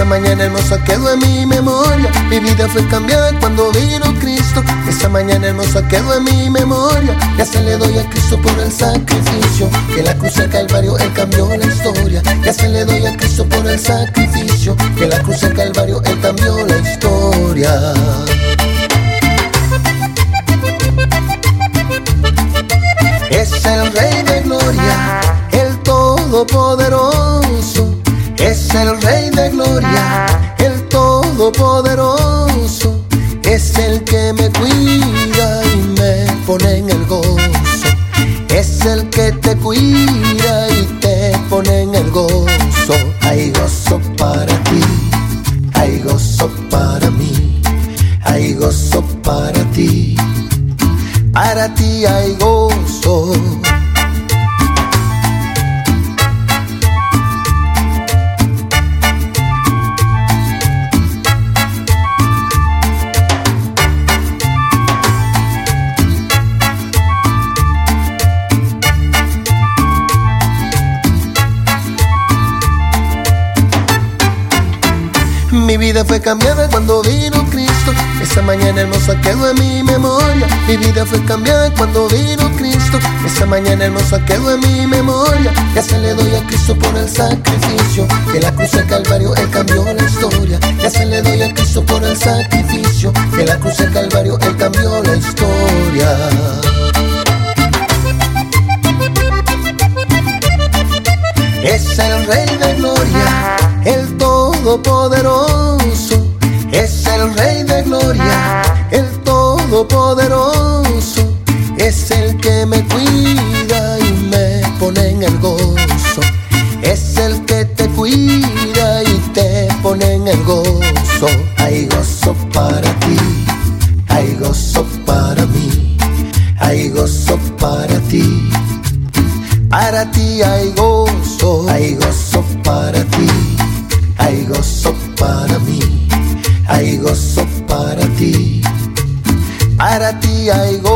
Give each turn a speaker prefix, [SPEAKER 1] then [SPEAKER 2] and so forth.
[SPEAKER 1] Esa mañana hermosa quedó en mi memoria. Mi vida fue cambiada cuando vino Cristo. Esa mañana hermosa quedó en mi memoria. Ya se le doy a Cristo por el sacrificio. Que la cruz del Calvario Él cambió la historia. Ya se le doy a Cristo por el sacrificio. Que la cruz del Calvario Él cambió la historia. Es el Rey de Gloria, el Todopoderoso. Es el Rey de Gloria, el Todopoderoso. Es el que me cuida y me pone en el gozo. Es el que te cuida y te pone en el gozo. Hay gozo para ti, hay gozo para mí, hay gozo para ti. Para ti hay gozo. Mi vida fue cambiada cuando vino Cristo. Esa mañana hermosa quedó en mi memoria. Mi vida fue cambiada cuando vino Cristo. Esa mañana hermosa quedó en mi memoria. Ya se le doy a Cristo por el sacrificio. Que la cruz del Calvario Él cambió la historia. Ya se le doy a Cristo por el sacrificio. Que la cruz del Calvario Él cambió la historia. Es el Rey de Gloria, el Todopoderoso. Es el Rey de Gloria, el Todopoderoso. Es el que me cuida y me pone en el gozo. Es el que te cuida y te pone en el gozo. Hay gozo para ti, hay gozo para mí, hay gozo para ti. Para ti hay gozo para ti, hay gozo para mí, hay gozo para ti. Para ti hay gozo.